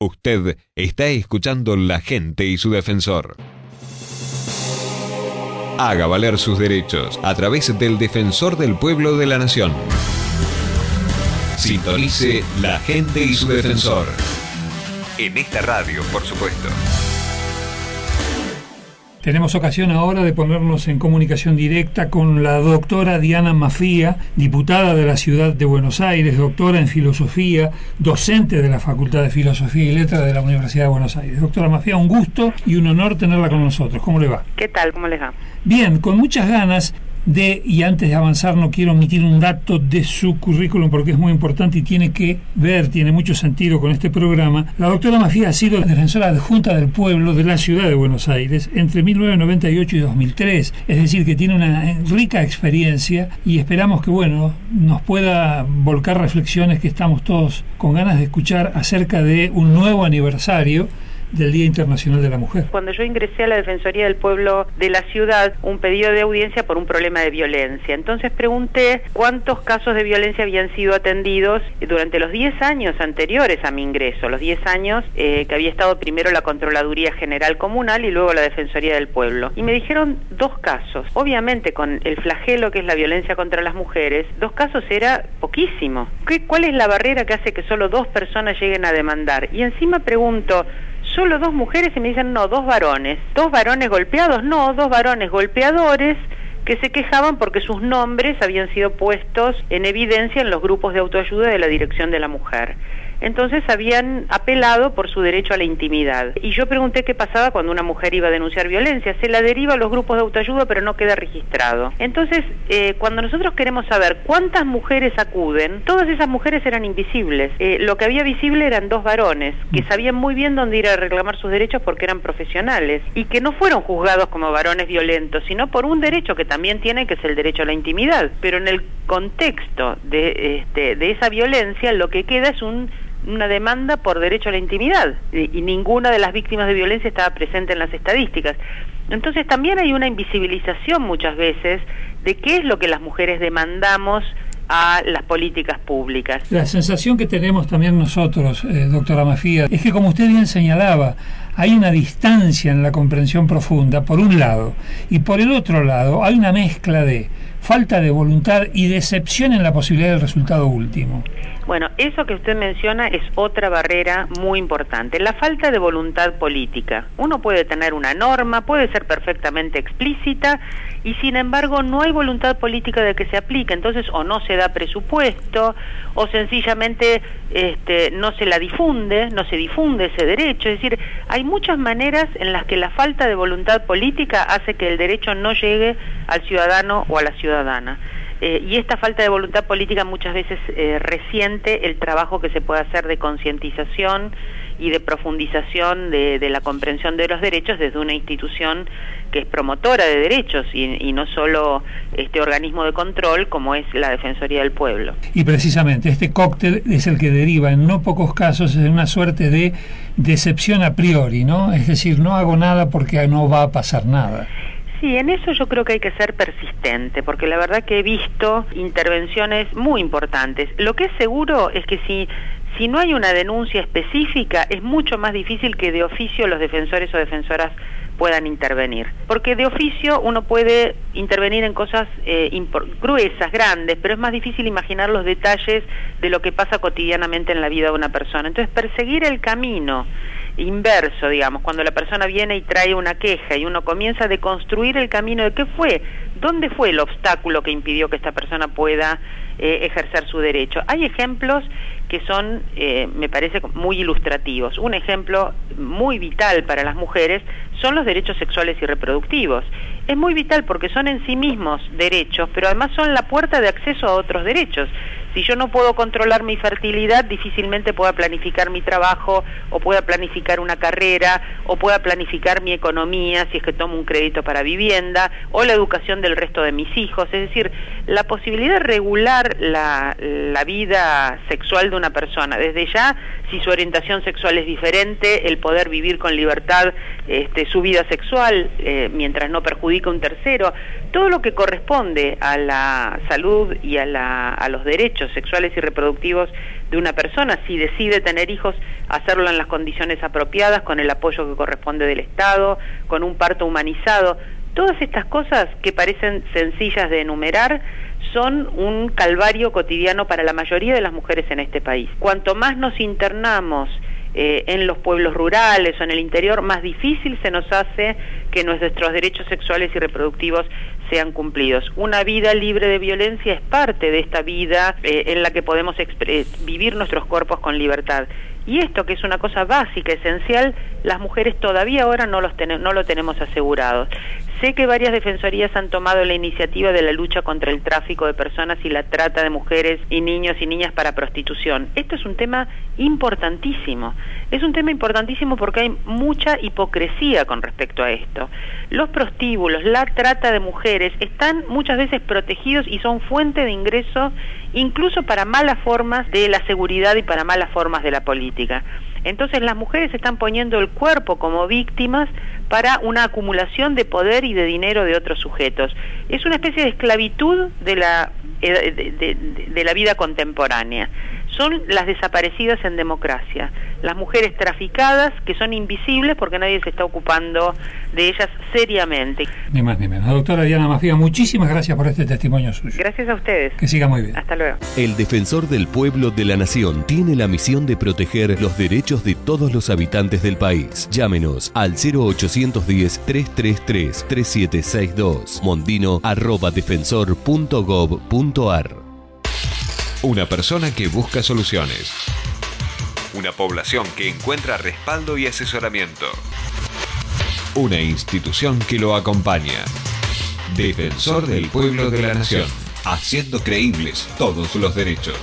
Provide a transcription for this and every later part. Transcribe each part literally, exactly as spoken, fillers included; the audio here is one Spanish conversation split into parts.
Usted está escuchando La Gente y su Defensor. Haga valer sus derechos a través del Defensor del Pueblo de la Nación. Sintonice La Gente y su Defensor. En esta radio, por supuesto. Tenemos ocasión ahora de ponernos en comunicación directa con la doctora Diana Mafía, diputada de la Ciudad de Buenos Aires, doctora en Filosofía, docente de la Facultad de Filosofía y Letras de la Universidad de Buenos Aires. Doctora Mafía, un gusto y un honor tenerla con nosotros. ¿Cómo le va? ¿Qué tal? ¿Cómo les va? Bien, con muchas ganas de, y antes de avanzar no quiero omitir un dato de su currículum porque es muy importante y tiene que ver, tiene mucho sentido con este programa. La doctora Mafía ha sido defensora adjunta del pueblo de la Ciudad de Buenos Aires entre mil novecientos noventa y ocho y dos mil tres, es decir, que tiene una rica experiencia y esperamos que, bueno, nos pueda volcar reflexiones que estamos todos con ganas de escuchar acerca de un nuevo aniversario del Día Internacional de la Mujer. Cuando yo ingresé a la Defensoría del Pueblo de la ciudad, un pedido de audiencia por un problema de violencia. Entonces pregunté cuántos casos de violencia habían sido atendidos durante los diez años anteriores a mi ingreso, los diez años eh, que había estado primero la Controladuría General Comunal y luego la Defensoría del Pueblo. Y me dijeron dos casos. Obviamente con el flagelo que es la violencia contra las mujeres, dos casos era poquísimo. ¿Qué, ¿Cuál es la barrera que hace que solo dos personas lleguen a demandar? Y encima pregunto, ¿solo dos mujeres? Y me dicen, no, dos varones. ¿Dos varones golpeados? No, dos varones golpeadores que se quejaban porque sus nombres habían sido puestos en evidencia en los grupos de autoayuda de la Dirección de la Mujer. Entonces habían apelado por su derecho a la intimidad. Y yo pregunté qué pasaba cuando una mujer iba a denunciar violencia. Se la deriva a los grupos de autoayuda, pero no queda registrado. Entonces, eh, cuando nosotros queremos saber cuántas mujeres acuden, todas esas mujeres eran invisibles. Eh, lo que había visible eran dos varones, que sabían muy bien dónde ir a reclamar sus derechos porque eran profesionales, y que no fueron juzgados como varones violentos, sino por un derecho que también tienen, que es el derecho a la intimidad. Pero en el contexto de, este, de esa violencia, lo que queda es un... una demanda por derecho a la intimidad y, y ninguna de las víctimas de violencia estaba presente en las estadísticas. Entonces también hay una invisibilización muchas veces de qué es lo que las mujeres demandamos a las políticas públicas. La sensación que tenemos también nosotros, eh, doctora Mafía, es que, como usted bien señalaba, hay una distancia en la comprensión profunda, por un lado, y por el otro lado hay una mezcla de falta de voluntad y decepción en la posibilidad del resultado último. Bueno, eso que usted menciona es otra barrera muy importante, la falta de voluntad política. Uno puede tener una norma, puede ser perfectamente explícita, y sin embargo no hay voluntad política de que se aplique. Entonces o no se da presupuesto, o sencillamente este, no se la difunde, no se difunde ese derecho. Es decir, hay muchas maneras en las que la falta de voluntad política hace que el derecho no llegue al ciudadano o a la ciudadana. Eh, y esta falta de voluntad política muchas veces eh, resiente el trabajo que se puede hacer de concientización y de profundización de, de la comprensión de los derechos desde una institución que es promotora de derechos y, y no solo este organismo de control como es la Defensoría del Pueblo. Y precisamente este cóctel es el que deriva en no pocos casos en una suerte de decepción a priori, ¿no? Es decir, no hago nada porque no va a pasar nada. Sí, en eso yo creo que hay que ser persistente, porque la verdad que he visto intervenciones muy importantes. Lo que es seguro es que si, si no hay una denuncia específica, es mucho más difícil que de oficio los defensores o defensoras puedan intervenir. Porque de oficio uno puede intervenir en cosas eh, gruesas, grandes, pero es más difícil imaginar los detalles de lo que pasa cotidianamente en la vida de una persona. Entonces, perseguir el camino inverso, digamos, cuando la persona viene y trae una queja y uno comienza a deconstruir el camino de qué fue, dónde fue el obstáculo que impidió que esta persona pueda eh, ejercer su derecho. Hay ejemplos que son, eh, me parece, muy ilustrativos. Un ejemplo muy vital para las mujeres son los derechos sexuales y reproductivos. Es muy vital porque son en sí mismos derechos, pero además son la puerta de acceso a otros derechos. Si yo no puedo controlar mi fertilidad, difícilmente pueda planificar mi trabajo, o pueda planificar una carrera, o pueda planificar mi economía, si es que tomo un crédito para vivienda, o la educación del resto de mis hijos. Es decir, la posibilidad de regular la, la vida sexual de una persona, desde ya, si su orientación sexual es diferente, el poder vivir con libertad este, su vida sexual, eh, mientras no perjudica a un tercero, todo lo que corresponde a la salud y a, la, a los derechos derechos sexuales y reproductivos de una persona, si decide tener hijos, hacerlo en las condiciones apropiadas, con el apoyo que corresponde del Estado, con un parto humanizado. Todas estas cosas que parecen sencillas de enumerar son un calvario cotidiano para la mayoría de las mujeres en este país. Cuanto más nos internamos eh, en los pueblos rurales o en el interior, más difícil se nos hace que nuestros derechos sexuales y reproductivos sean cumplidos. Una vida libre de violencia es parte de esta vida eh, en la que podemos vivir nuestros cuerpos con libertad. Y esto, que es una cosa básica, esencial, las mujeres todavía ahora no, los ten no lo tenemos asegurado. Sé que varias defensorías han tomado la iniciativa de la lucha contra el tráfico de personas y la trata de mujeres y niños y niñas para prostitución. Esto es un tema importantísimo. Es un tema importantísimo porque hay mucha hipocresía con respecto a esto. Los prostíbulos, la trata de mujeres, están muchas veces protegidos y son fuente de ingreso incluso para malas formas de la seguridad y para malas formas de la política. Entonces las mujeres están poniendo el cuerpo como víctimas para una acumulación de poder y de dinero de otros sujetos. Es una especie de esclavitud de la, de, de, de, de la vida contemporánea. Son las desaparecidas en democracia, las mujeres traficadas que son invisibles porque nadie se está ocupando de ellas seriamente. Ni más ni menos. Doctora Diana Mafía, muchísimas gracias por este testimonio suyo. Gracias a ustedes. Que siga muy bien. Hasta luego. El Defensor del Pueblo de la Nación tiene la misión de proteger los derechos de todos los habitantes del país. Llámenos al cero ochocientos diez, trescientos treinta y tres, treinta y siete sesenta y dos, mondino arroba defensor punto gov punto ar. Una persona que busca soluciones. Una población que encuentra respaldo y asesoramiento. Una institución que lo acompaña. Defensor del Pueblo de la Nación, haciendo creíbles todos los derechos.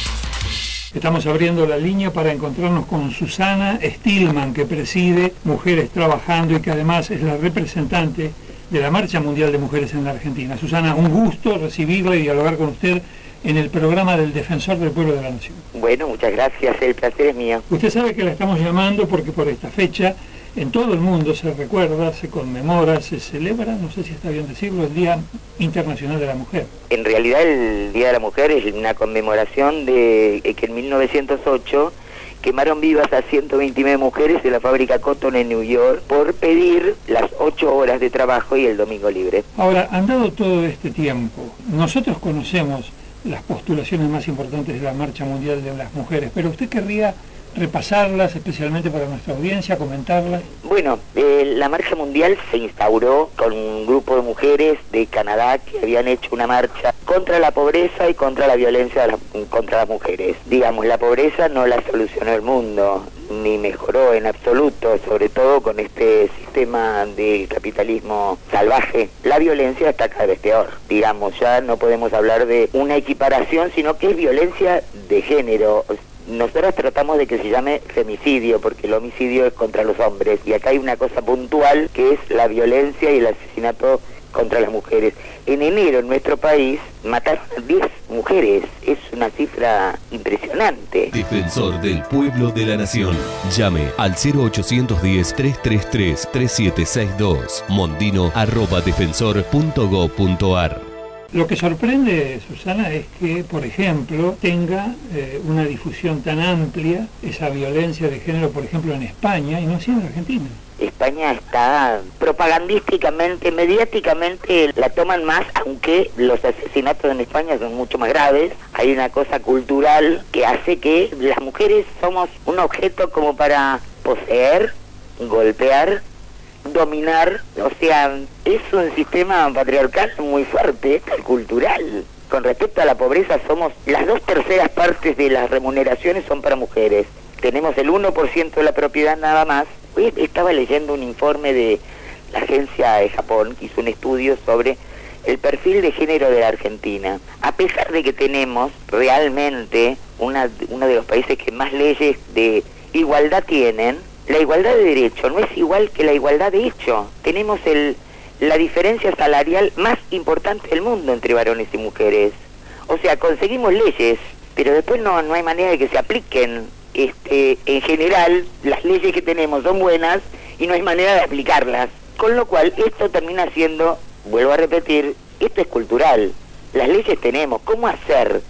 Estamos abriendo la línea para encontrarnos con Susana Stillman, que preside Mujeres Trabajando y que además es la representante de la Marcha Mundial de Mujeres en la Argentina. Susana, un gusto recibirla y dialogar con usted en el programa del Defensor del Pueblo de la Nación. Bueno, muchas gracias, el placer es mío. Usted sabe que la estamos llamando porque por esta fecha en todo el mundo se recuerda, se conmemora, se celebra, no sé si está bien decirlo, el Día Internacional de la Mujer. En realidad el Día de la Mujer es una conmemoración de que en mil novecientos ocho quemaron vivas a ciento veintinueve mujeres de la fábrica Cotton en New York por pedir las ocho horas de trabajo y el domingo libre. Ahora, han dado todo este tiempo, nosotros conocemos las postulaciones más importantes de la Marcha Mundial de las Mujeres, pero usted querría repasarlas especialmente para nuestra audiencia, comentarlas. Bueno, eh, la Marcha Mundial se instauró con un grupo de mujeres de Canadá que habían hecho una marcha contra la pobreza y contra la violencia de la, contra las mujeres. Digamos, la pobreza no la solucionó el mundo, ni mejoró en absoluto, sobre todo con este sistema del capitalismo salvaje. La violencia está cada vez peor. Digamos, ya no podemos hablar de una equiparación, sino que es violencia de género. Nosotros tratamos de que se llame femicidio, porque el homicidio es contra los hombres, y acá hay una cosa puntual que es la violencia y el asesinato contra las mujeres. En enero en nuestro país mataron a diez mujeres, es una cifra impresionante. Defensor del Pueblo de la Nación. Llame al cero ochocientos diez, trescientos treinta y tres, treinta y siete sesenta y dos, mondino arroba defensor punto gov punto ar. Lo que sorprende, Susana, es que, por ejemplo, tenga eh, una difusión tan amplia esa violencia de género, por ejemplo, en España y no así en Argentina. España está propagandísticamente, mediáticamente la toman más, aunque los asesinatos en España son mucho más graves. Hay una cosa cultural que hace que las mujeres somos un objeto como para poseer, golpear, dominar, o sea, es un sistema patriarcal muy fuerte, cultural. Con respecto a la pobreza, somos las dos terceras partes de las remuneraciones son para mujeres. Tenemos el uno por ciento de la propiedad nada más. Hoy estaba leyendo un informe de la agencia de Japón, que hizo un estudio sobre el perfil de género de la Argentina. A pesar de que tenemos realmente una, uno de los países que más leyes de igualdad tienen, la igualdad de derecho no es igual que la igualdad de hecho. Tenemos el, la diferencia salarial más importante del mundo entre varones y mujeres. O sea, conseguimos leyes, pero después no, no hay manera de que se apliquen. Este, en general, las leyes que tenemos son buenas y no hay manera de aplicarlas. Con lo cual, esto termina siendo, vuelvo a repetir, esto es cultural. Las leyes tenemos. ¿Cómo hacer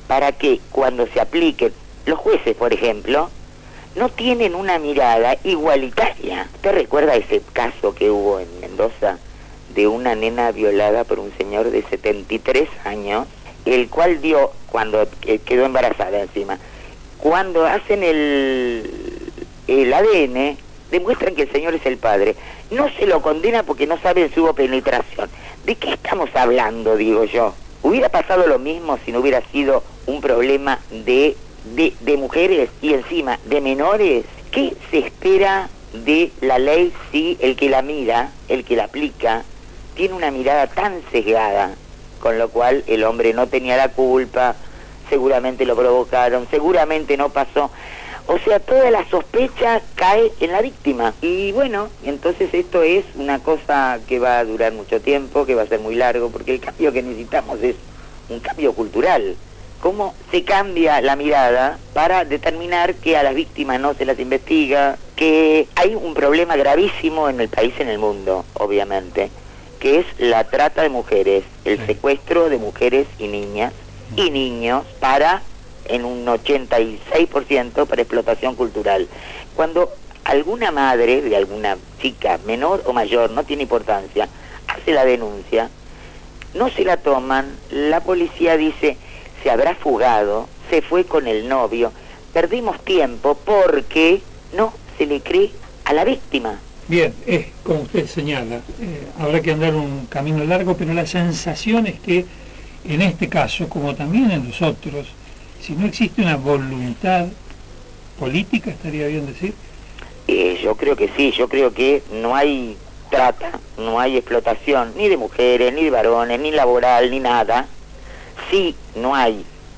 para que cuando se apliquen, los jueces, por ejemplo, no tienen una mirada igualitaria. ¿Usted recuerda ese caso que hubo en Mendoza de una nena violada por un señor de setenta y tres años, el cual dio, cuando quedó embarazada encima, cuando hacen el, el A D N, demuestran que el señor es el padre? No se lo condena porque no saben si hubo penetración. ¿De qué estamos hablando, digo yo? ¿Hubiera pasado lo mismo si no hubiera sido un problema de, de, de mujeres y encima de menores? ¿Qué se espera de la ley si el que la mira, el que la aplica, tiene una mirada tan sesgada? Con lo cual el hombre no tenía la culpa, seguramente lo provocaron, seguramente no pasó. O sea, toda la sospecha cae en la víctima. Y bueno, entonces esto es una cosa que va a durar mucho tiempo, que va a ser muy largo, porque el cambio que necesitamos es un cambio cultural. ¿Cómo se cambia la mirada para determinar que a las víctimas no se las investiga? Que hay un problema gravísimo en el país y en el mundo, obviamente, que es la trata de mujeres, el secuestro de mujeres y niñas y niños para, en un ochenta y seis por ciento, para explotación cultural. Cuando alguna madre de alguna chica, menor o mayor, no tiene importancia, hace la denuncia, no se la toman, la policía dice, se habrá fugado, se fue con el novio, perdimos tiempo porque no se le cree a la víctima. Bien, es como usted señala, eh, habrá que andar un camino largo, pero la sensación es que en este caso, como también en los otros, si no existe una voluntad política, estaría bien decir. Eh, yo creo que sí, yo creo que no hay trata, no hay explotación, ni de mujeres, ni de varones, ni laboral, ni nada. Sí, no hay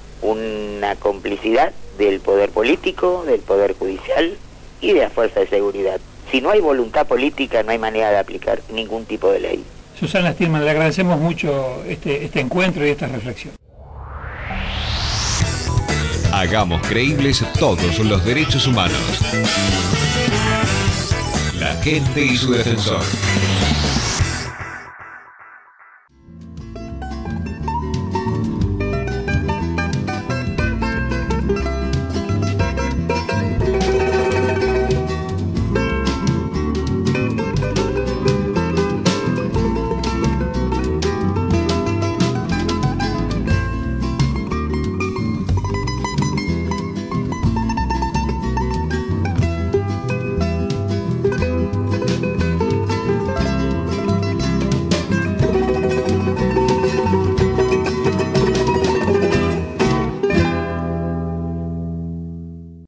una complicidad del poder político, del poder judicial y de la fuerza de seguridad. Si no hay voluntad política, no hay manera de aplicar ningún tipo de ley. Susana Stillman, le agradecemos mucho este, este encuentro y esta reflexión. Hagamos creíbles todos los derechos humanos. La gente y su defensor.